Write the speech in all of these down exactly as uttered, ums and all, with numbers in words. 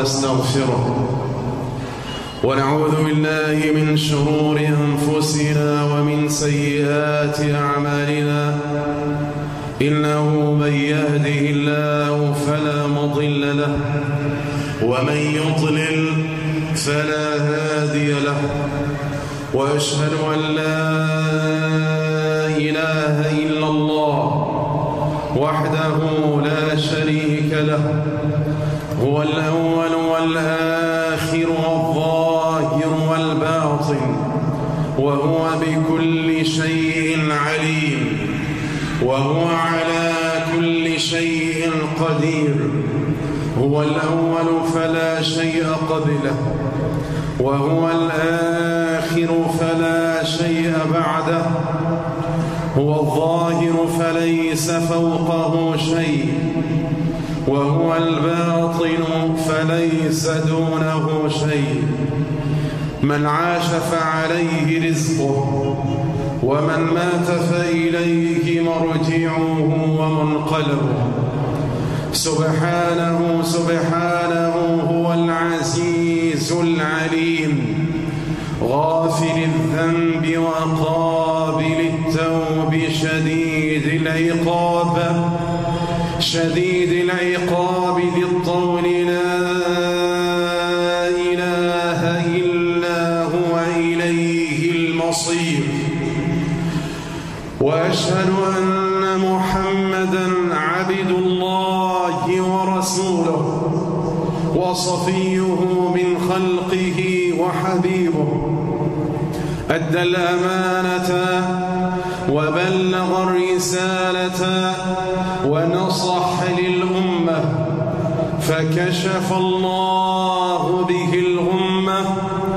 ونستغفره ونعوذ بالله من شرور أنفسنا ومن سيئات أعمالنا إنه من يهده الله فلا مضل له ومن يضلل فلا هادي له وأشهد أن لا إله إلا الله وحده لا شريك له هو الأول والآخر والظاهر والباطن وهو بكل شيء عليم وهو على كل شيء قدير هو الأول فلا شيء قبله وهو الآخر فلا شيء بعده هو الظاهر فليس فوقه شيء وهو الباطن فليس دونه شيء من عاش فعليه رزقه ومن مات فإليه مرجعه ومنقلبه سبحانه سبحانه هو العزيز العليم غافر الذنب وقابل التوب شديد العقاب شديد العقاب ذي الطول لا إله إلا هو إليه المصير وأشهد أن محمدًا عبد الله ورسوله وصفيه من خلقه وحبيبه أدى الأمانة وبلغ الرسالة ونصح للأمة فكشف الله به الغمة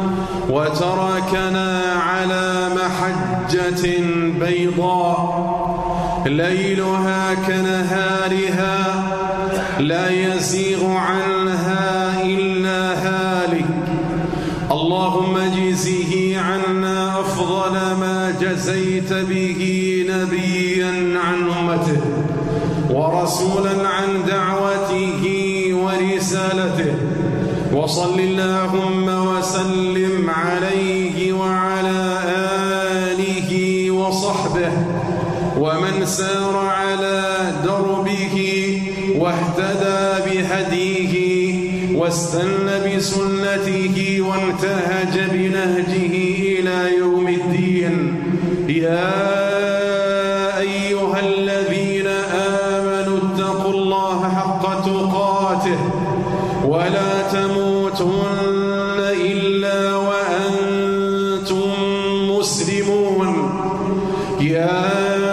وتركنا على محجة بيضاء ليلها كنهارها لا يزيغ عنها إلا هالك اللهم اجزه عنا أفضل ما جزيت به نبيا عن أمته ورسولا عن دعوته ورسالته وصل اللهم وسلم عليه وعلى آله وصحبه ومن سار على دربه واهتدى بهديه واستنى بسنته وانتهج بنهجه إلى يوم الدين يا أيها الذين آمنوا اتقوا الله حق تقاته ولا تموتن إلا وأنتم مسلمون يا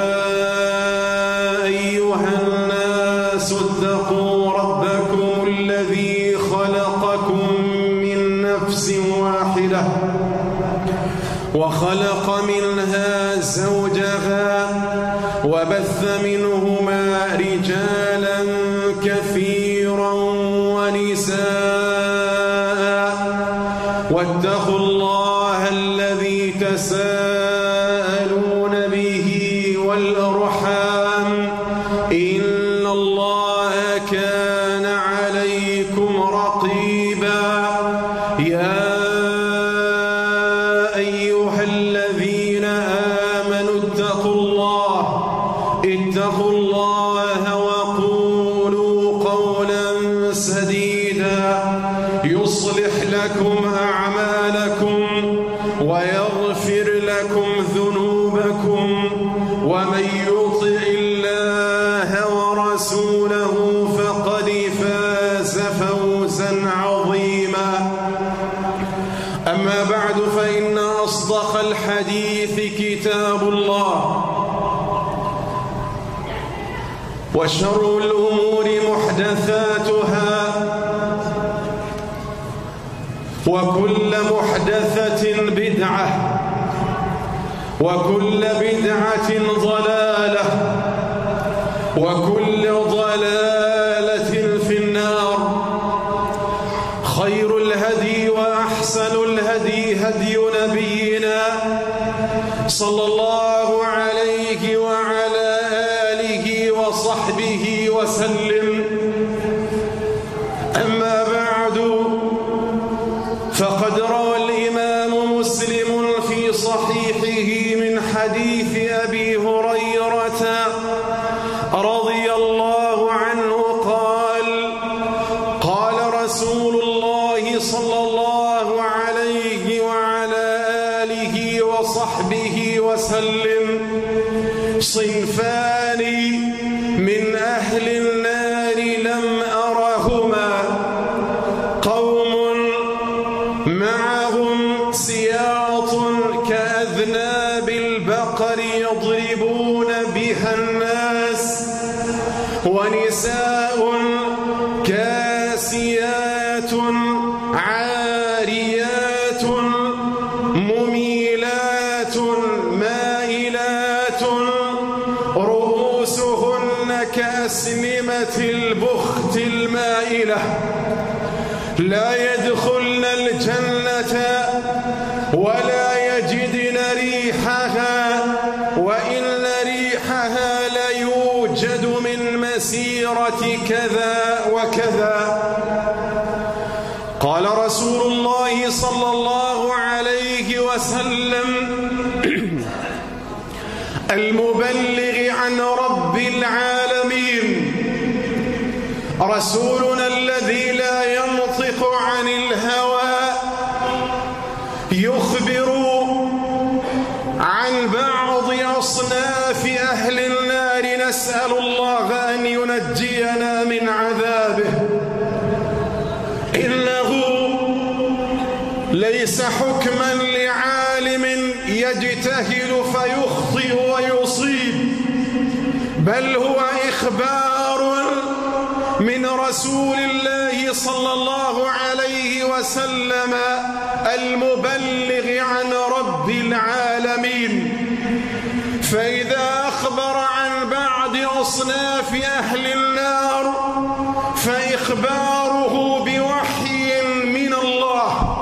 وخلق منها زوجها وبث منهما رجالا كثيرا ونساء واتقوا الله الذي تساءلون به والأرحام إن الله كان عليكم رقيبا يا اتقوا الله وقولوا قولا سديدا يصلح لكم أعمالكم ويغفر لكم ذنوبكم ومن يطع الله ورسوله فقد فاز فوزا عظيما أما بعد فإن أصدق الحديث كتاب الله وشر الأمور محدثاتها وكل محدثة بدعة وكل بدعة ضلالة وكل ضلالة في النار خير الهدي وأحسن الهدي هدي نبينا صلى الله عليه وعلى آله وصحبه وسلم أما بعد عاريات مميلات مائلات رؤوسهن كأسنمة البخت المائلة لا يدخلن الجنة ولا يجدن ريحها وإن ريحها ليوجد من مسيرة كذا وكذا. قال رسول الله صلى الله عليه وسلم: المبلغ عن رب العالمين رسولنا الذي لا ينطق عن الهوى يخبر عن بعض أصناف أهل النار، نسأل الله أن ينجينا من عذابه. إنه ليس حكما لعالم يجتهد فيخطئ ويصيب، بل هو إخبار من رسول الله صلى الله عليه وسلم المبلغ عن رب العالمين. فإذا أخبر عن بعض أصناف أهل النار فإخباره بوحي من الله.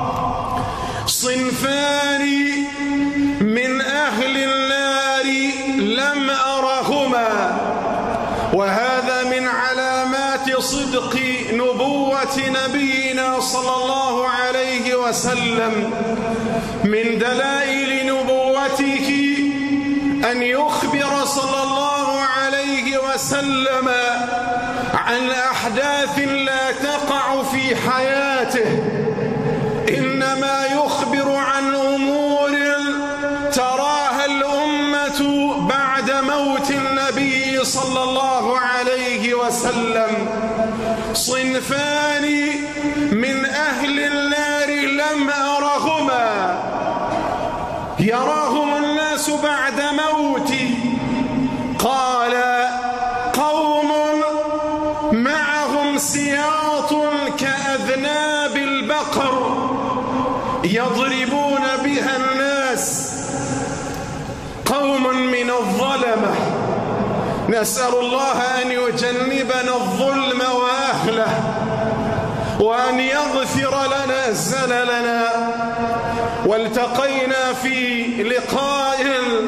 صنفان من أهل النار لم أرهما، وهذا من علامات صدق نبوة نبينا صلى الله عليه وسلم. من دلائل نبوته أن يخبر صلى الله عليه وسلم عن أحداث لا تقع في حياته، إنما يخبر عن أمور تراها الأمة بعد موت النبي صلى الله عليه وسلم. صنفان من أهل النار لم أرهما، يراهم الناس بعد موتي. قال: قوم معهم سياط كأذناب البقر يضربون بها الناس، قوم من الظلمة، نسأل الله أن يجنبنا الظلم وأهله وأن يغفر لنا زللنا. والتقينا في لقاء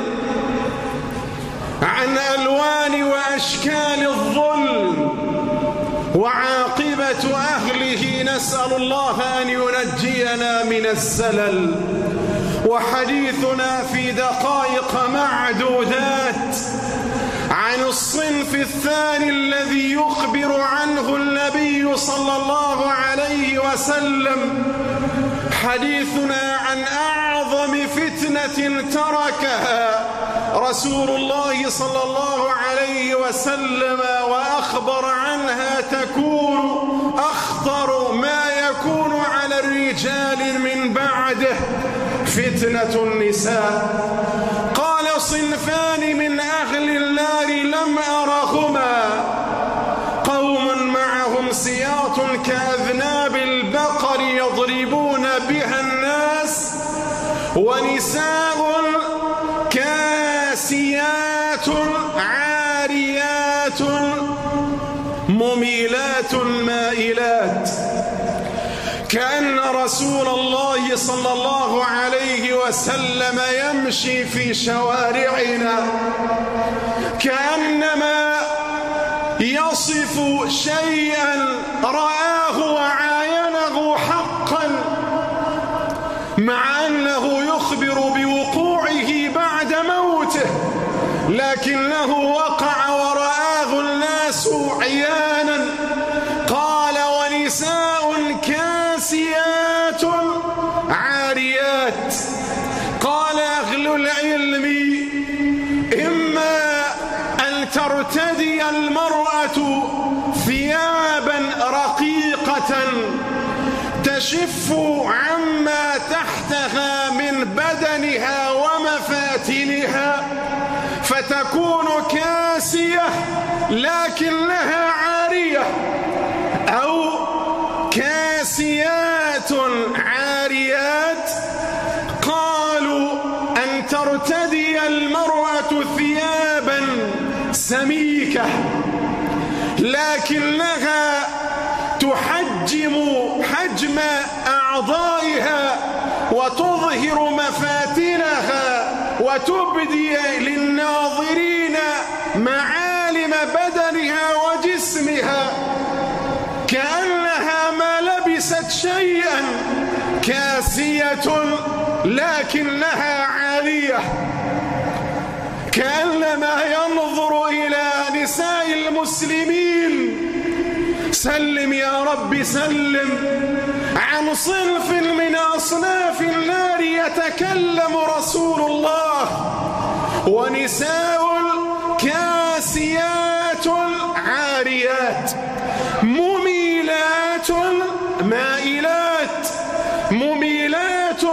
عن ألوان وأشكال الظلم وعاقبة أهله، نسأل الله أن ينجينا من الزلل. وحديثنا في دقائق معدودات عن الصنف الثاني الذي يخبر عنه النبي صلى الله عليه وسلم. حديثنا عن أعظم فتنة تركها رسول الله صلى الله عليه وسلم وأخبر عنها تكون أخطر ما يكون على الرجال من بعده، فتنة النساء. قال: صنفان من أهل النار لم أرهما، قوم معهم سياط كأذناب البقر يضربون بها الناس، ونساء كاسيات عاريات مميلات مائلات. كأن رسول الله صلى الله عليه وسلم يمشي في شوارعنا كأنما يصف شيئا رآه وعاينه حقا، مع أنه يخبر بوقوعه بعد موته، لكنه وقع ورآه الناس عيانا. قال: ونساء كاسيات عاريات. قال أهل العلم: إما أن ترتدي المرأة ثيابا رقيقة تشف عما تحتها من بدنها ومفاتنها فتكون كاسية لكنها عارية، أو كاسية كاسيات عاريات، قالوا أن ترتدي المرأة ثيابا سميكة لكنها تحجم حجم أعضائها وتظهر مفاتنها وتبدي للناظرين معالم بدنها وجسمها كأنها ما لبست شيئا، كاسية لكنها عارية، كأنما ينظر إلى نساء المسلمين. سلم يا رب سلم عن صنف من أصناف النار يتكلم رسول الله، ونساء كاسيات عاريات مميلات مائلات، مميلات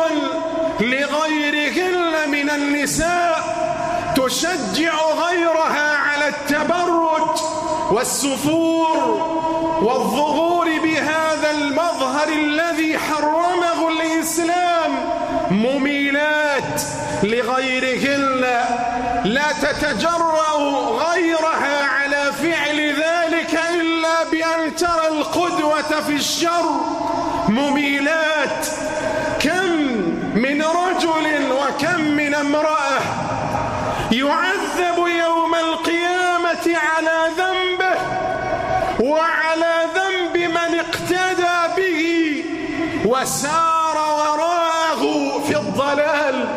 لغيرهن من النساء، تشجع غيرها على التبرج والسفور والظهور بهذا المظهر الذي حرمه الإسلام. مميلات لغيرهن، لا تتجرأ غيرها على فعل ذلك إلا بأن ترى القدوة في الشر. مميلات، كم من رجل وكم من امرأة يعذب يوم القيامة على ذنبه وعلى ذنب من اقتدى به وسار وراءه في الضلال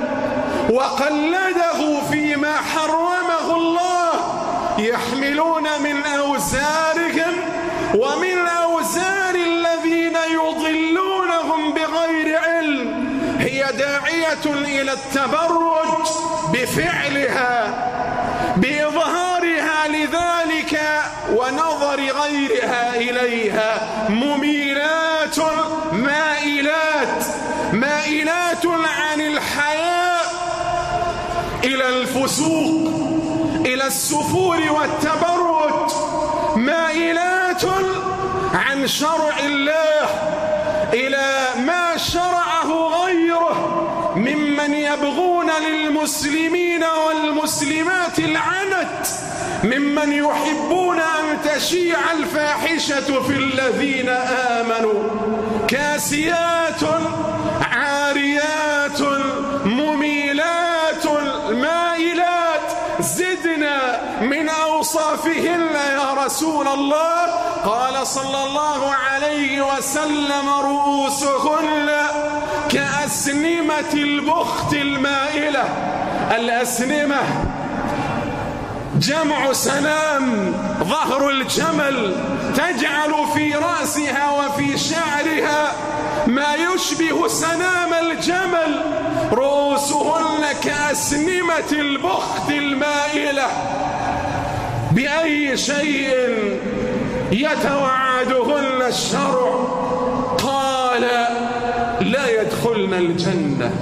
وقلده فيما حرمه الله، يحملون من أوزارهم ومن أوزار الذين يضلونهم بغير علم. هي داعية إلى التبرج بفعلها بإظهارها لذلك ونظر غيرها إليها. مميلات مائلات، مائلات عن الحياء إلى الفسوق إلى السفور والتبرج، مائلات عن شرع الله إلى ما شرعه غيره ممن يبغون للمسلمين والمسلمات العنت، ممن يحبون أن تشيع الفاحشة في الذين آمنوا. كاسيات عاريات مميلات مائلات، زدنا من أوصافهن يا رسول الله. قال صلى الله عليه وسلم: رؤوسهن كأسنمة البخت المائلة. الأسنمة جمع سنام، ظهر الجمل، تجعل في رأسها وفي شعرها ما يشبه سنام الجمل. رؤوسهن كأسنمة البخت المائلة. بأي شيء يتوعدهن الشرع؟ قال: لا يدخلن الجنة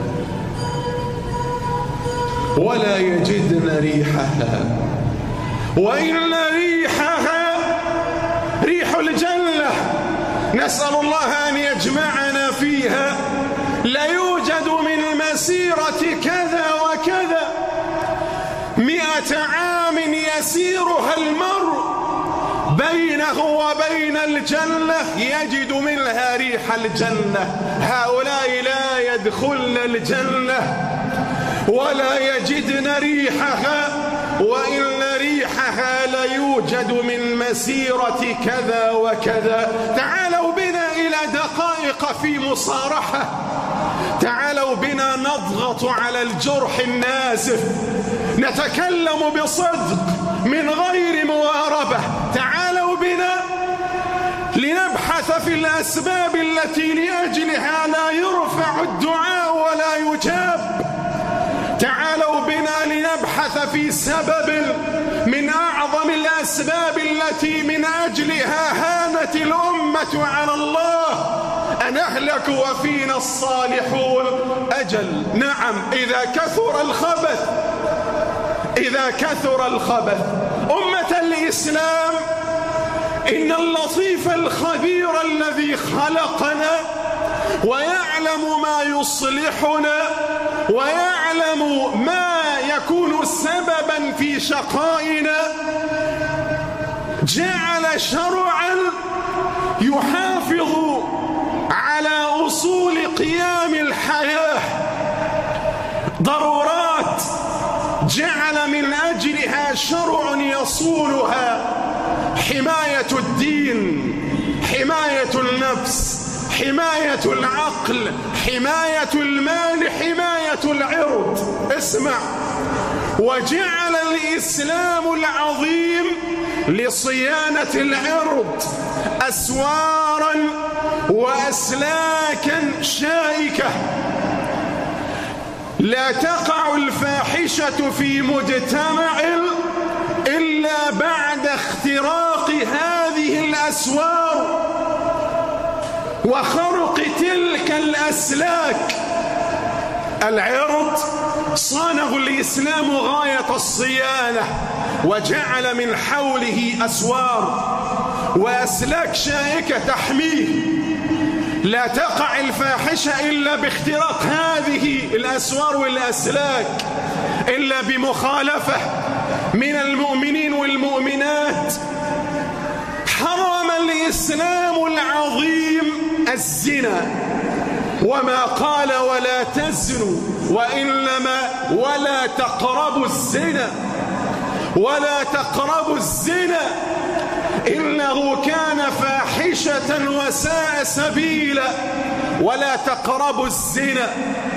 ولا يجدن ريحها، وإن ريحها ريح الجنة. نسأل الله أن يجمعنا فيها. لا يوجد من مسيرة كذا وكذا مئة عام يسيرها المرء بينه وبين الجنة يجد منها ريح الجنة. هؤلاء لا يدخلن الجنة ولا يجدن ريحها، وإن ريحها لا يوجد من مسيرة كذا وكذا. تعالوا بنا إلى دقائق في مصارحة، تعالوا بنا نضغط على الجرح النازف، نتكلم بصدق من غير مواربة. تعالوا بنا لنبحث في الأسباب التي لأجلها لا يرفع الدعاء ولا يجاب. تعالوا بنا لنبحث في سبب من أعظم الأسباب التي من أجلها هانت الأمة على الله، أنهلك وفينا الصالحون. أجل نعم، إذا كثر الخبث، إذا كثر الخبث. أمة الإسلام، إن اللطيف الخبير الذي خلقنا ويعلم ما يصلحنا ويعلم ما يكون سببا في شقائنا جعل شرعا يحافظ على أصول قيام الحياة، ضرورات جعل من أجلها شرع يصونها: حماية الدين، حماية النفس، حماية العقل، حماية المال، حماية العرض. اسمع، وجعل الإسلام العظيم لصيانة العرض أسوارا وأسلاكا شائكة. لا تقع الفاحشة في مجتمع إلا بعد اختراق هذه الأسوار وخرق تلك الأسلاك. العرض صانه الإسلام غاية الصيانة، وجعل من حوله أسوار وأسلاك شائكة تحميه. لا تقع الفاحشة إلا باختراق هذه الأسوار والأسلاك، إلا بمخالفة من المؤمنين والمؤمنات. حرم الإسلام العظيم الزنا، وما قال ولا تزنوا، وإنما ولا تقربوا الزنا، ولا تقربوا الزنا إنه كان فاحشة وساء سبيلا. ولا تقربوا الزنا.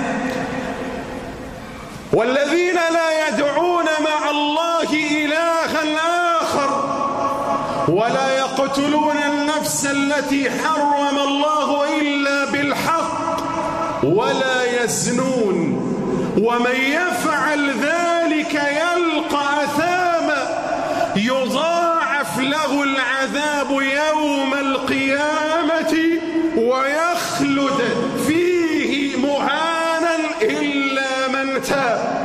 والذين لا يدعون مع الله إلها آخر ولا يقتلون النفس التي حرم الله إلا بالحق ولا يزنون ومن يفعل ذلك يلقى أثاما يضاعف له العذاب يوم القيامة ويخلد فيه مهانا إلا من تاب.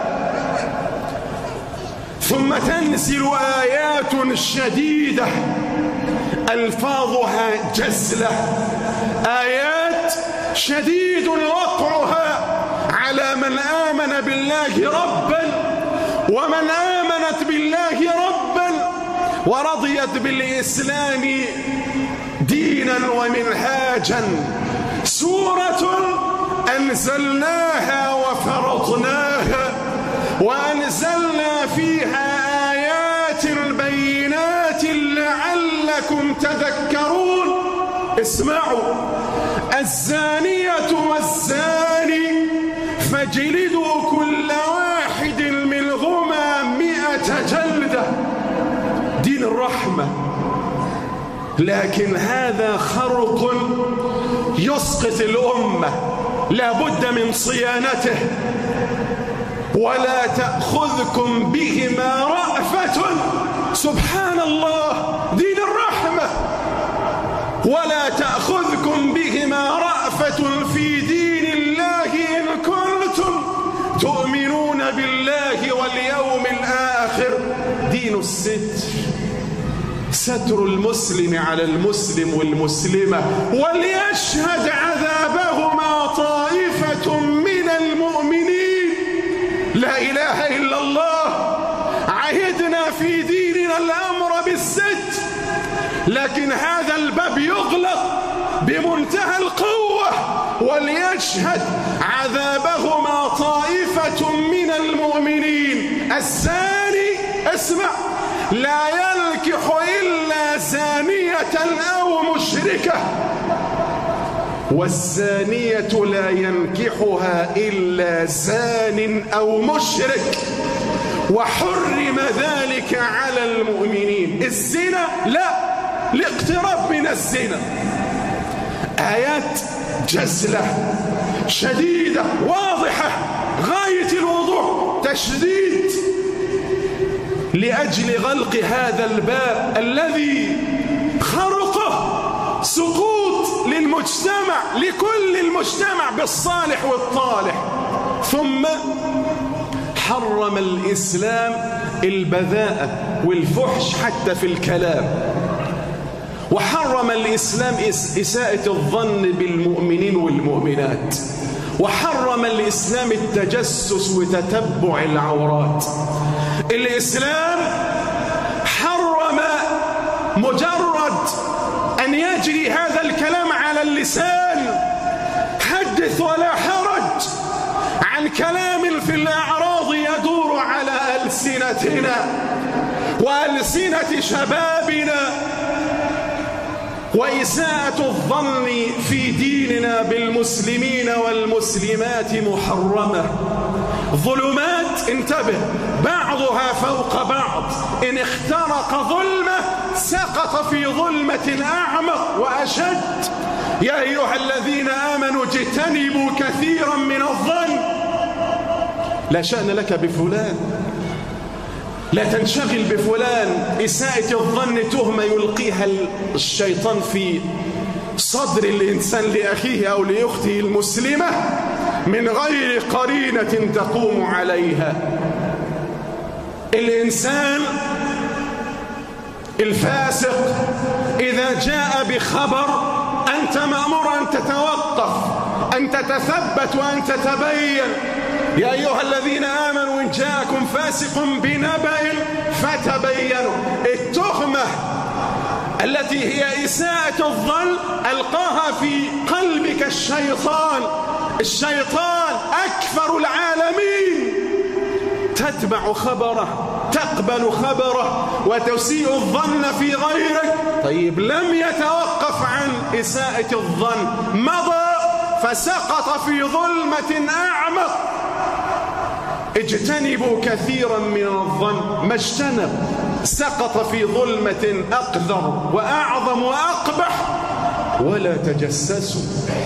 ثم تنزل آيات شديدة ألفاظها جزلة، آيات شديد وقعها على من آمن بالله ربا ومن آمنت بالله ربا ورضيت بالإسلام دينا ومنهاجا. سورة أنزلناها وفرضناها وأنزلنا فيها آيات بينات لعلكم تذكرون. اسمعوا: الزانية والزاني فاجلدوا كل واحد منهما مئة جلدة. دين الرحمة، لكن هذا خرق يسقط الأمة، لا بد من صيانته. ولا تأخذكم بهما رأفة، سبحان الله، دين الرحمة. ولا تأخذكم بهما رأفة في دين الله إن كنتم تؤمنون بالله واليوم الآخر. دين الستر، ستر المسلم على المسلم والمسلمة. وليشهد عذابهما طائفة من المؤمنين. لا إله إلا الله. عهدنا في ديننا الأمر بالستر، لكن هذا الباب يغلق بمنتهى القوة. وليشهد عذابهما طائفة من المؤمنين. الزاني، اسمع، لا ينكح إلا زانية أو مشركة، والزانية لا ينكحها إلا زان أو مشرك، وحرم ذلك على المؤمنين. الزنا لا، لاقتراب من الزنا. آيات جزلة شديدة واضحة غاية الوضوح، تشديد لأجل غلق هذا الباب الذي خرقه سقوط للمجتمع، لكل المجتمع بالصالح والطالح. ثم حرم الإسلام البذاءة والفحش حتى في الكلام، وحرم الإسلام إساءة الظن بالمؤمنين والمؤمنات، وحرم الإسلام التجسس وتتبع العورات. الإسلام حرم مجرد أن يجري هذا الكلام على اللسان، حدث ولا حرج، عن كلام في الأعراض يدور على ألسنتنا وألسنة شبابنا، وإساءة الظن في ديننا بالمسلمين والمسلمات محرمة. ظلمات، انتبه، بعضها فوق بعض، إن اخترق ظلمة سقط في ظلمة أعمق وأشد. يا أيها الذين آمنوا اجتنبوا كثيرا من الظن. لا شأن لك بفلان، لا تنشغل بفلان. إساءة الظن تهمة يلقيها الشيطان في صدر الإنسان لأخيه أو لأخته المسلمة من غير قرينة تقوم عليها. الإنسان الفاسق إذا جاء بخبر أنت مأمور أن تتوقف، أن تتثبت وأن تتبين. يا أيها الذين آمنوا إن جاءكم فاسق بنبأ فتبينوا. التهمة التي هي إساءة الظن ألقاها في قلبك الشيطان. الشيطان أكثر العالمين، تتبع خبره، تقبل خبره وتسيء الظن في غيرك. طيب لم يتوقف عن إساءة الظن، مضى فسقط في ظلمة أعمق. اجتنبوا كثيرا من الظن، ما اجتنب، سقط في ظلمة أقذر وأعظم وأقبح. ولا تجسسوا،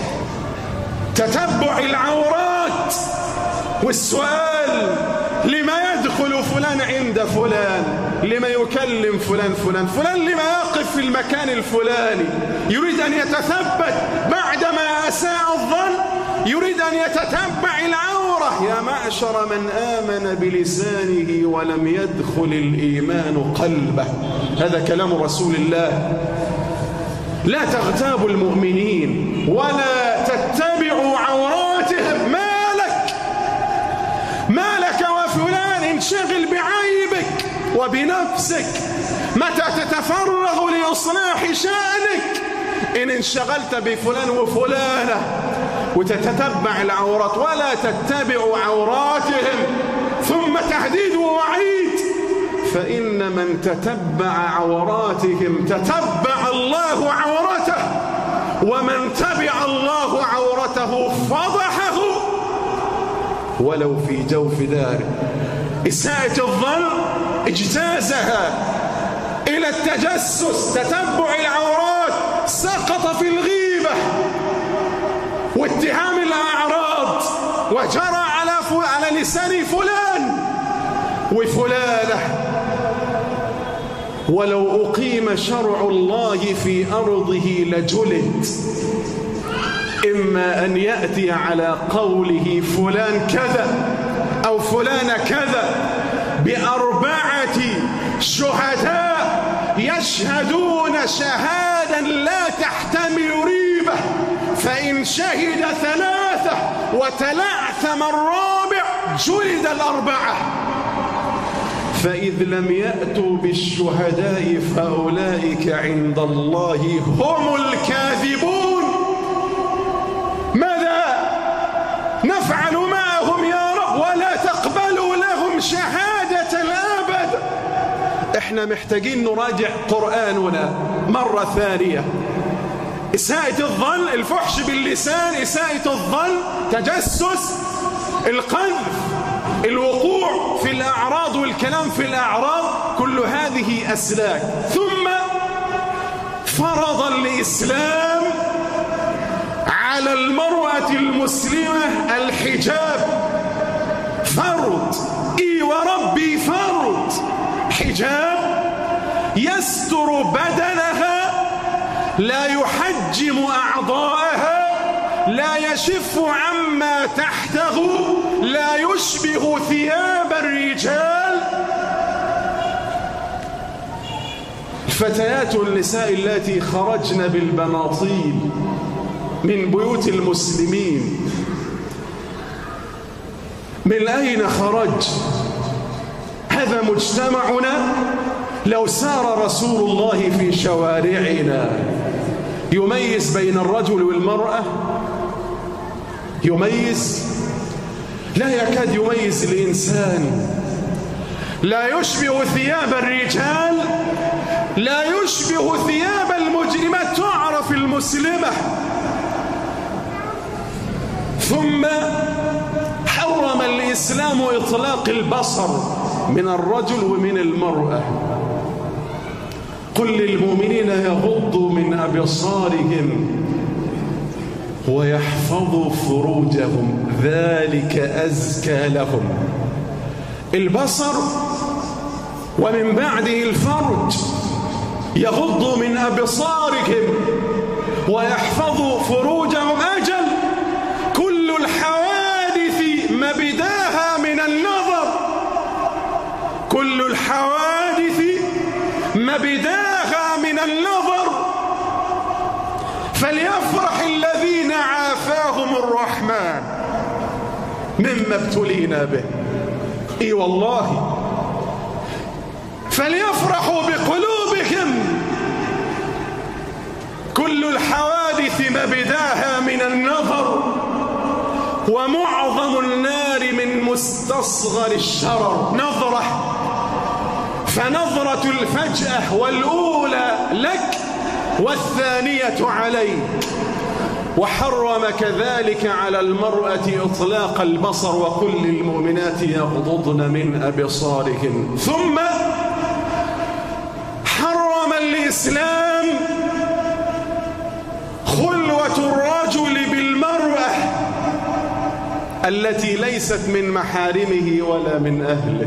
تتبع العورات والسؤال لما يدخل فلان عند فلان، لما يكلم فلان فلان فلان، لما يقف في المكان الفلاني. يريد أن يتثبت بعدما أساء الظن، يريد أن يتتبع العورة. يا معشر من آمن بلسانه ولم يدخل الإيمان قلبه، هذا كلام رسول الله. لا تغتابوا المؤمنين ولا تتبعوا عوراتهم. مالك مالك وفلان، انشغل بعيبك وبنفسك. متى تتفرغ لإصلاح شأنك؟ إن انشغلت بفلان وفلانة وتتتبع العورات. ولا تتبعوا عوراتهم، ثم تهديد ووعيد. فإن من تتبع عوراتهم تتبع الله عورته، ومن تبع الله عورته فضحه ولو في جوف داره. إساءة الظن اجتازها إلى التجسس، تتبع العورات، سقط في الغيبة واتهام الأعراض، وجرى على على لسان فلان وفلانة. ولو أقيم شرع الله في أرضه لجلد، إما أن يأتي على قوله فلان كذا أو فلان كذا بأربعة شهداء يشهدون شهادة لا تحتمل ريبة، فإن شهد ثلاثة وتلعثم الرابع جلد الأربعة. فإذ لم يأتوا بالشهداء فأولئك عند الله هم الكاذبون. ماذا نفعل معهم يا رب؟ ولا تقبلوا لهم شهادة الأبد. احنا محتاجين نراجع قرآننا مرة ثانية. إساءة الظن، الفحش باللسان، إساءة الظن، تجسس، القذف، الوقوع في الأعراض والكلام في الأعراض، كل هذه أسلاك. ثم فرض الإسلام على المرأة المسلمة الحجاب. فرض، إي وربي فرض، حجاب يستر بدنها، لا يحجم أعضاءها، لا يشف عما تحته، لا يشبه ثياب الرجال. فتيات النساء التي خرجن بالبناطيل من بيوت المسلمين، من أين خرج؟ هذا مجتمعنا. لو سار رسول الله في شوارعنا يميز بين الرجل والمرأة؟ يميز؟ لا يكاد يميز الإنسان. لا يشبه ثياب الرجال، لا يشبه ثياب المجرمات، تعرف المسلمة. ثم حرم الإسلام إطلاق البصر من الرجل ومن المرأة. قل للمؤمنين يغضوا من أبصارهم ويحفظوا فروجهم ذلك أزكى لهم. البصر ومن بعده الفرج. يغضوا من أبصارهم ويحفظوا فروجهم. أجل كل الحوادث مبداها من النظر، كل الحوادث مبداها من النظر. فليفرح الذين عافاهم الرحمن مما ابتلينا به. اي والله، فليفرحوا بقلوبهم. كل الحوادث مبداها من النظر، ومعظم النار من مستصغر الشرر. نظرة، فنظرة الفجأة والأولى لك والثانية عليك. وحرم كذلك على المرأة إطلاق البصر، وكل المؤمنات يغضضن من أبصارهن. ثم حرم الإسلام خلوة الرجل بالمرأة التي ليست من محارمه ولا من أهله.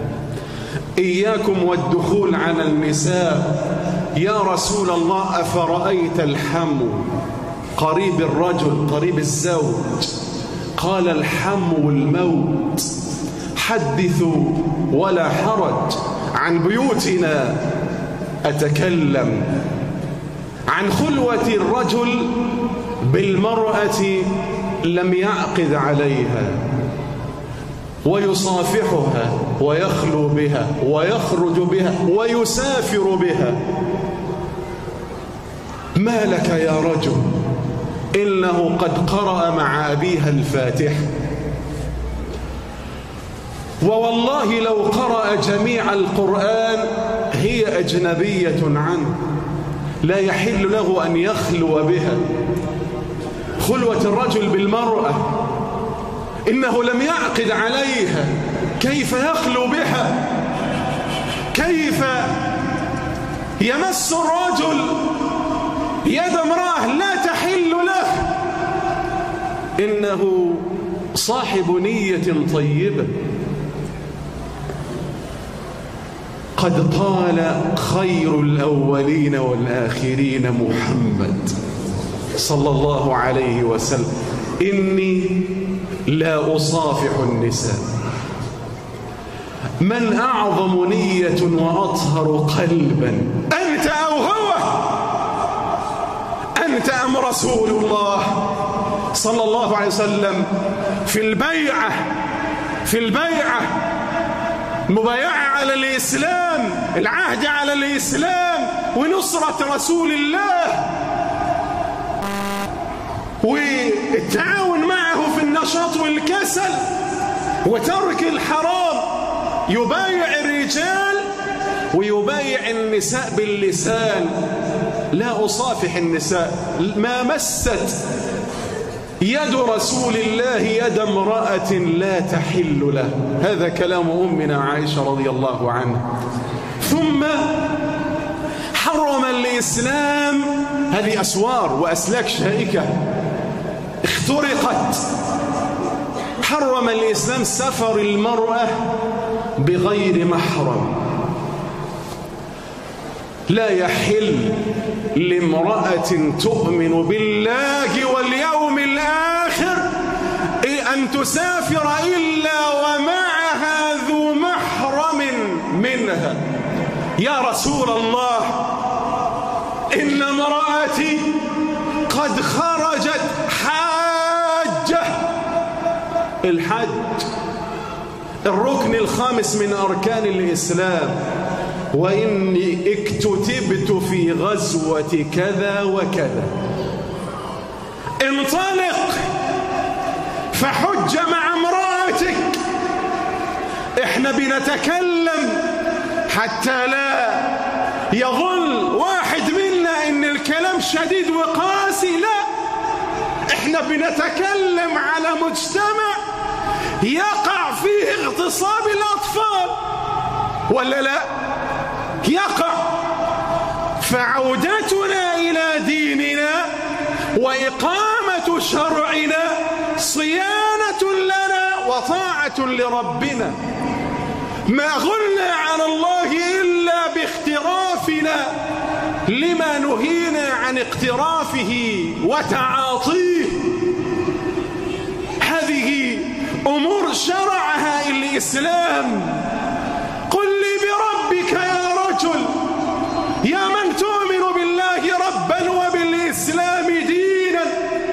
إياكم والدخول على النساء. يا رسول الله أفرأيت الحمو، قريب الرجل قريب الزوج؟ قال الحمو الموت. حدثوا ولا حرج. عن بيوتنا أتكلم. عن خلوة الرجل بالمرأة لم يعقد عليها، ويصافحها ويخلو بها ويخرج بها ويسافر بها. ما لك يا رجل؟ إنه قد قرأ مع أبيها الفاتحة، ووالله لو قرأ جميع القرآن هي أجنبية عنه، لا يحل له أن يخلو بها. خلوة الرجل بالمرأة إنه لم يعقد عليها، كيف يخلو بها؟ كيف يمس الرجل يد امرأة لا تحل له؟ إنه صاحب نية طيبة. قد قال خير الأولين والآخرين محمد صلى الله عليه وسلم: إني لا أصافح النساء. من أعظم نية وأطهر قلبا، أنت أو هو؟ أنت أم رسول الله صلى الله عليه وسلم؟ في البيعة في البيعة المبايعة على الإسلام، العهد على الإسلام ونصرة رسول الله والتعاون معه في النشاط والكسل وترك الحرام. يبايع الرجال ويبايع النساء باللسان. لا أصافح النساء. ما مست يد رسول الله يد امرأة لا تحل له. هذا كلام أمنا عائشة رضي الله عنها. ثم حرم الإسلام، هذه أسوار وأسلاك شائكة اخترقت. حرم الإسلام سفر المرأة بغير محرم. لا يحل لامرأة تؤمن بالله واليوم الآخر أن تسافر إلا ومعها ذو محرم منها. يا رسول الله، إن امرأتي قد خرجت حاجة. الحج الركن الخامس من أركان الإسلام. وإني اكتتبت في غزوة كذا وكذا. انطلق فحج مع امرأتك. احنا بنتكلم حتى لا يظن واحد منا ان الكلام شديد وقاسي. لا، احنا بنتكلم على مجتمع يقع فيه اغتصاب الأطفال ولا لا؟ يقع. فعودتنا إلى ديننا وإقامة شرعنا صيانة لنا وطاعة لربنا. ما غلنا على الله إلا باخترافنا لما نهينا عن اقترافه وتعاطيه. هذه أمور شرعها الإسلام. قل لي بربك يا رجل، يا من تؤمن بالله ربا وبالإسلام دينا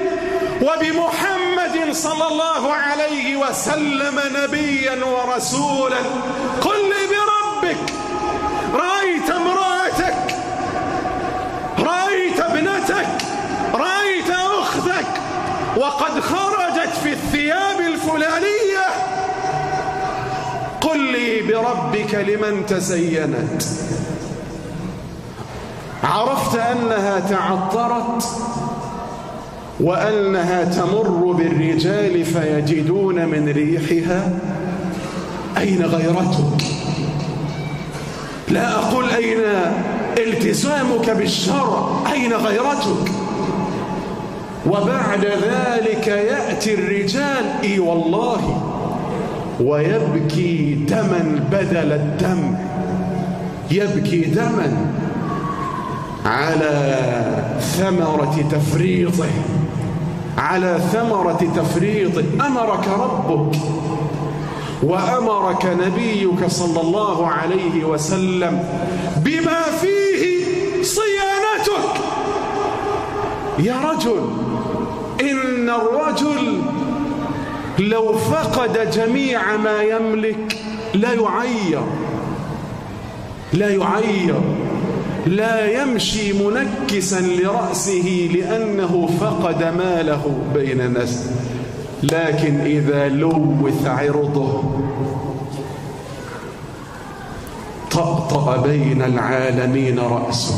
وبمحمد صلى الله عليه وسلم نبيا ورسولا، قل لي بربك رأيت امرأتك، رأيت ابنتك، رأيت أختك وقد خرجت في الثياب الفلانية، قل لي بربك لمن تزينت؟ عرفت أنها تعطرت وأنها تمر بالرجال فيجدون من ريحها؟ أين غيرتك؟ لا أقول أين التزامك بالشرع، أين غيرتك؟ وبعد ذلك يأتي الرجال إي والله ويبكي دما بدل الدم، يبكي دما على ثمرة تفريطه، على ثمرة تفريطه. أمرك ربك وأمرك نبيك صلى الله عليه وسلم بما فيه صيانتك. يا رجل، إن الرجل لو فقد جميع ما يملك لا يعير، لا يعير، لا يمشي منكسا لرأسه لأنه فقد ماله بين الناس. لكن إذا لوث عرضه طأطأ بين العالمين رأسه.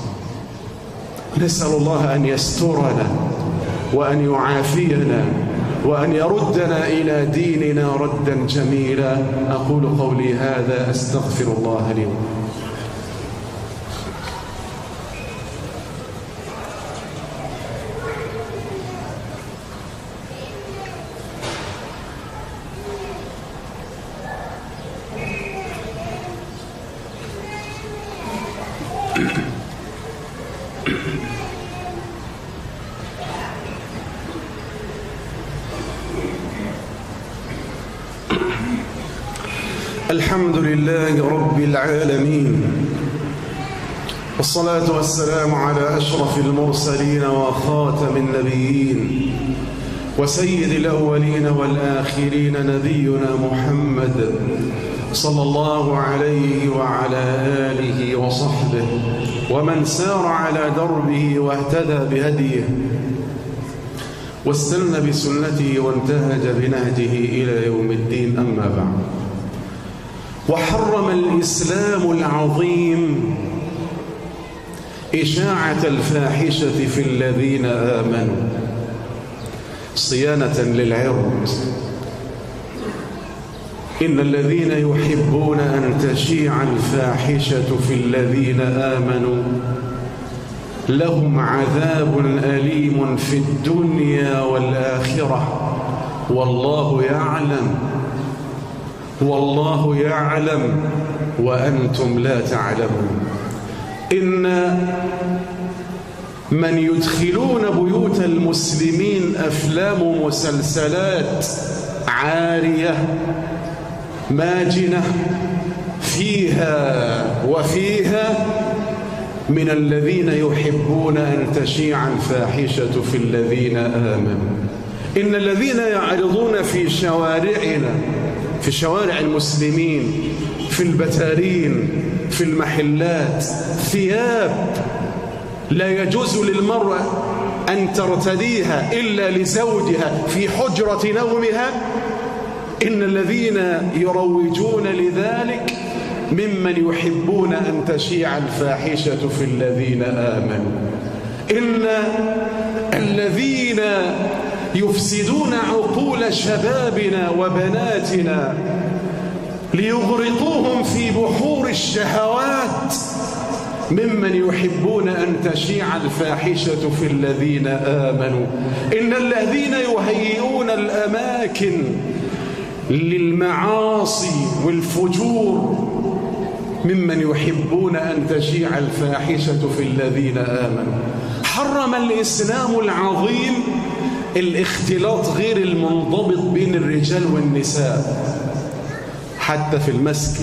نسأل الله أن يسترنا وأن يعافينا وأن يردنا إلى ديننا ردا جميلا. أقول قولي هذا أستغفر الله لي. الحمد لله رب العالمين، والصلاة والسلام على أشرف المرسلين وخاتم النبيين وسيد الأولين والآخرين نبينا محمد صلى الله عليه وعلى آله وصحبه ومن سار على دربه واهتدى بهديه واستنى بسنته وانتهج بنهجه إلى يوم الدين. أما بعد، وحرم الإسلام العظيم إشاعة الفاحشة في الذين آمنوا صيانة للعرض. إن الذين يحبون أن تشيع الفاحشة في الذين آمنوا لهم عذاب أليم في الدنيا والآخرة والله يعلم والله يعلم وأنتم لا تعلمون. إن من يدخلون بيوت المسلمين أفلام ومسلسلات عارية ماجنة فيها وفيها من الذين يحبون أن تشيع الفاحشة في الذين آمنوا. إن الذين يعرضون في شوارعنا، في شوارع المسلمين، في البتارين، في المحلات، ثياب لا يجوز للمرأة أن ترتديها إلا لزوجها في حجرة نومها، إن الذين يروجون لذلك ممن يحبون أن تشيع الفاحشة في الذين آمنوا. إن الذين يفسدون عقول شبابنا وبناتنا ليغرقوهم في بحور الشهوات ممن يحبون أن تشيع الفاحشة في الذين آمنوا. إن الذين يهيئون الأماكن للمعاصي والفجور ممن يحبون أن تشيع الفاحشة في الذين آمنوا. حرم الإسلام العظيم الاختلاط غير المنضبط بين الرجال والنساء، حتى في المسجد،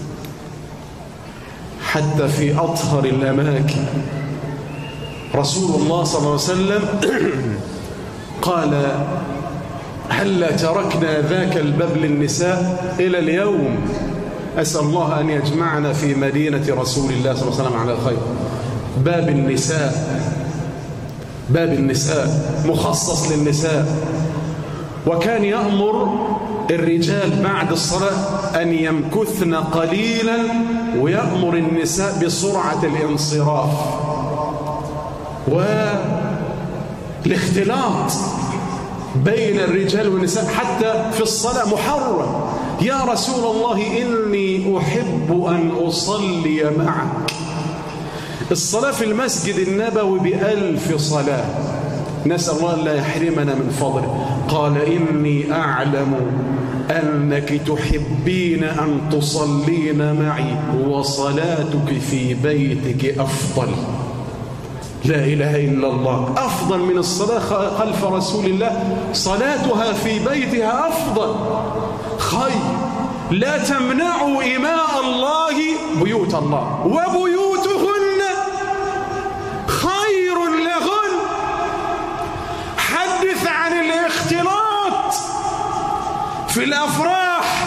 حتى في أطهر الأماكن. رسول الله صلى الله عليه وسلم قال: هلا تركنا ذاك الباب للنساء إلى اليوم. أسأل الله أن يجمعنا في مدينة رسول الله صلى الله عليه وسلم على خير. باب النساء، باب النساء مخصص للنساء. وكان يأمر الرجال بعد الصلاة أن يمكثن قليلا، ويأمر النساء بسرعة الانصراف. والاختلاط بين الرجال والنساء حتى في الصلاة محرم. يا رسول الله إني أحب أن أصلي معك. الصلاة في المسجد النبوي بألف صلاة، نسأل الله لا يحرمنا من فضله. قال: إني أعلم أنك تحبين أن تصلين معي وصلاتك في بيتك أفضل. لا إله إلا الله، أفضل من الصلاة خلف رسول الله، صلاتها في بيتها أفضل خير. لا تمنعوا إماء الله بيوت الله، وبيوتهن خير لهن. حدث عن الاختلاط في الأفراح،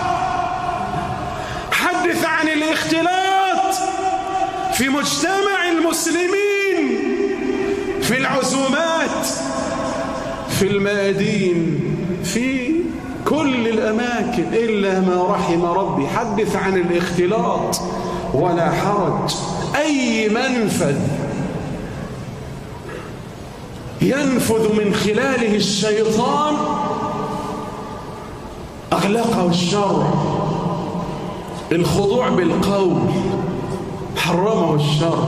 حدث عن الاختلاط في مجتمع المسلمين، في العزومات، في الميادين، في كل الأماكن إلا ما رحم ربي. حدث عن الاختلاط ولا حرج. أي منفذ ينفذ من خلاله الشيطان أغلقه الشرع. الخضوع بالقول حرمه الشرع.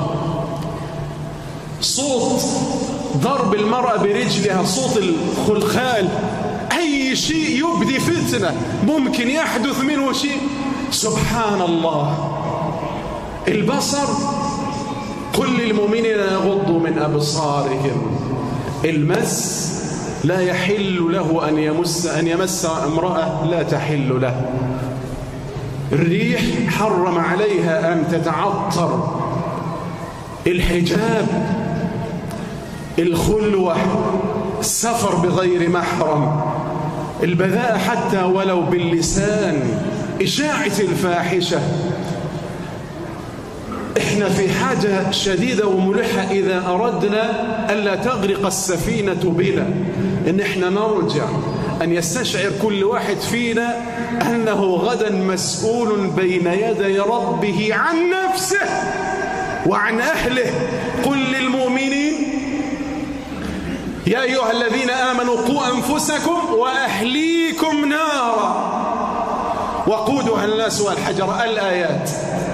صوت ضرب المرأة برجلها، صوت الخلخال، أي شيء يبدي فتنة، ممكن يحدث منه شيء. سبحان الله. البصر، قل للمؤمنين يغضوا من أبصارهم. المس، لا يحل له أن يمس أن يمس امرأة لا تحل له. الريح حرم عليها أن تتعطر. الحجاب، الخلوة، السفر بغير محرم، البذاءة حتى ولو باللسان، إشاعة الفاحشة. إحنا في حاجة شديدة وملحة إذا أردنا ألا تغرق السفينة بنا، إن إحنا نرجع أن يستشعر كل واحد فينا أنه غدا مسؤول بين يدي ربه عن نفسه وعن أهله. قل للمؤمنين يا أيها الذين آمنوا قوا أنفسكم وأهليكم نارا وقودها الناس والحجر. الآيات.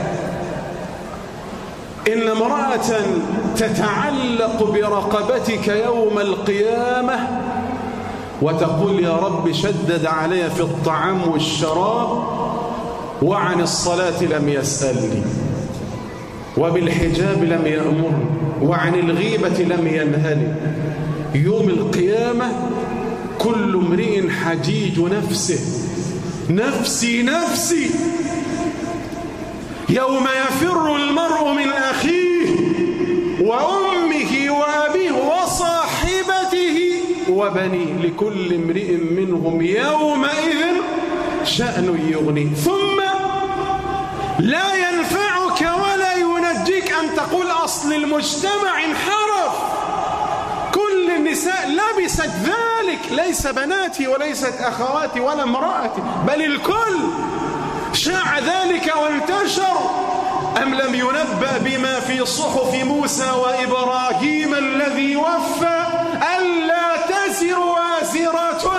إن امرأة تتعلق برقبتك يوم القيامة وتقول يا رب شدد علي في الطعام والشراب، وعن الصلاة لم يسألني، وبالحجاب لم يأمرني، وعن الغيبة لم ينهني. يوم القيامة كل امرئ حجيج نفسه، نفسي نفسي. يوم يفر المرء من أخيه وبني لكل امرئ منهم يومئذ شأن يغني. ثم لا ينفعك ولا ينجيك أن تقول أصل المجتمع انحرف، كل النساء لبست ذلك، ليس بناتي وليست أخواتي ولا امرأتي، بل الكل شاع ذلك وانتشر. أم لم ينبأ بما في صحف موسى وإبراهيم الذي وفى ألا تزر وازرة.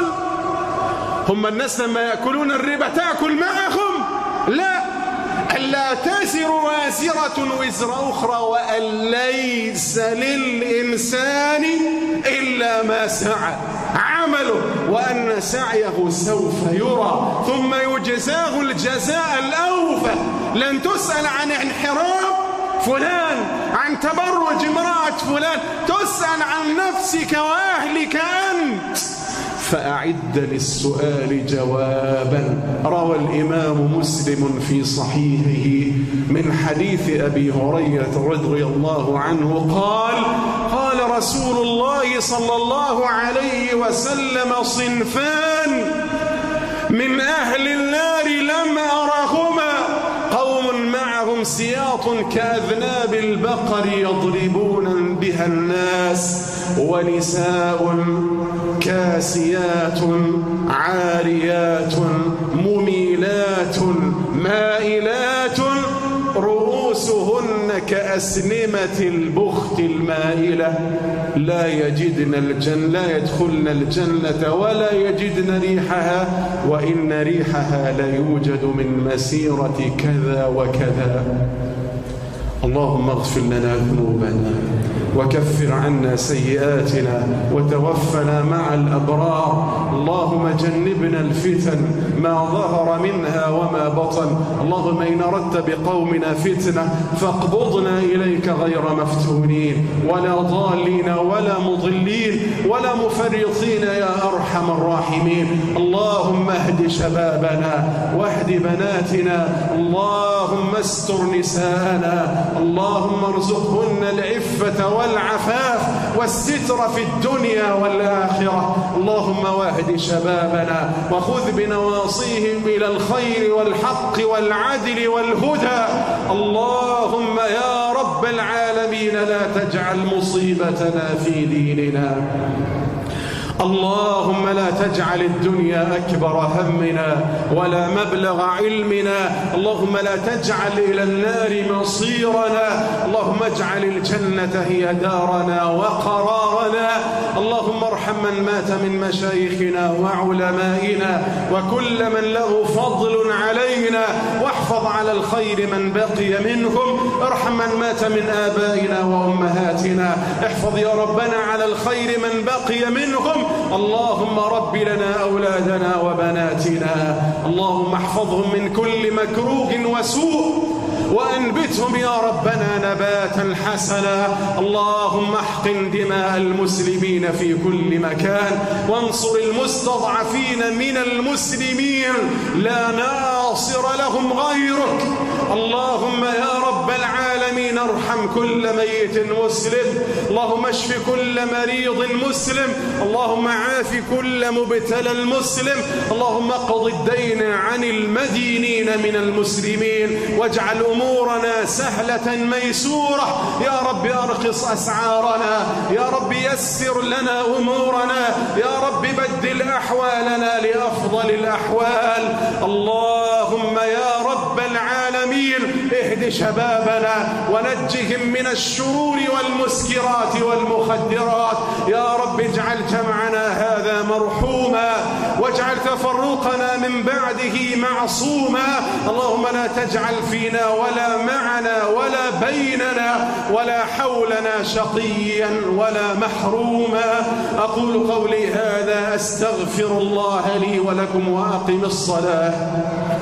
هم الناس لما يأكلون الربا تأكل معهم؟ لا، ألا تزر وازرة وزر أخرى، وأن ليس للإنسان إلا ما سعى عمله وأن سعيه سوف يرى ثم يجزاه الجزاء الأوفى. لن تسأل عن انحراف فلان، عن تبرج امرأة فلان، تسأل عن نفسك وأهلك أنت، فأعد للسؤال جوابا. روى الإمام مسلم في صحيحه من حديث أبي هريرة رضي الله عنه قال: قال رسول الله صلى الله عليه وسلم: صنفان من أهل النار لم أرهما، قوم معهم سياط كأذناب البقر يضربون بها الناس، ونساء كاسيات عاريات مميلات مائلات رؤوسهن كأسنمة البخت المائلة، لا يجدن الجنة، لا يدخلن الجنة ولا يجدن ريحها، وإن ريحها ليوجد من مسيرة كذا وكذا. اللهم اغفر لنا ذنوبنا وكفر عنا سيئاتنا وتوفنا مع الأبرار. اللهم جنبنا الفتن ما ظهر منها وما بطن. اللهم إن أردت بقومنا فتنة فاقبضنا إليك غير مفتونين ولا ضالين ولا مضلين ولا مفرطين يا أرحم الراحمين. اللهم اهد شبابنا واهد بناتنا، اللهم استر نساءنا، اللهم ارزقهن العفة والعفاف والستر في الدنيا والآخرة. اللهم واهد شبابنا وخذ بنواصيهم إلى الخير والحق والعدل والهدى. اللهم يا رب العالمين لا تجعل مصيبتنا في ديننا. اللهم لا تجعل الدنيا أكبر همنا ولا مبلغ علمنا. اللهم لا تجعل إلى النار مصيرنا. اللهم اجعل الجنة هي دارنا وقرارنا. اللهم ارحم من مات من مشايخنا وعلمائنا وكل من له فضل علينا، واحفظ على الخير من بقي منهم. ارحم من مات من آبائنا وأمهاتنا، احفظ يا ربنا على الخير من بقي منهم. اللهم رب لنا أولادنا وبناتنا، اللهم احفظهم من كل مكروه وسوء، وأنبتهم يا ربنا نباتا حسنا. اللهم احقن دماء المسلمين في كل مكان، وانصر المستضعفين من المسلمين، لا ناصر لهم غيرك. اللهم يا رب العالمين ارحم كل ميت مسلم، اللهم اشف كل مريض مسلم، اللهم عاف كل مبتلى مسلم، اللهم اقض الدين عن المدينين من المسلمين، واجعل أمورنا سهلة ميسورة. يا رب أرخص أسعارنا، يا رب يسر لنا أمورنا، يا رب بدل أحوالنا لأفضل الأحوال. اللهم يا رب العالمين اهد شبابنا ونجهم من الشرور والمسكرات والمخدرات. يا رب اجعل جمعنا هذا مرحوما، واجعل تفرقنا من بعده معصوما. اللهم لا تجعل فينا ولا معنا ولا بيننا ولا حولنا شقيا ولا محروما. أقول قولي هذا، أستغفر الله لي ولكم، وأقم الصلاة.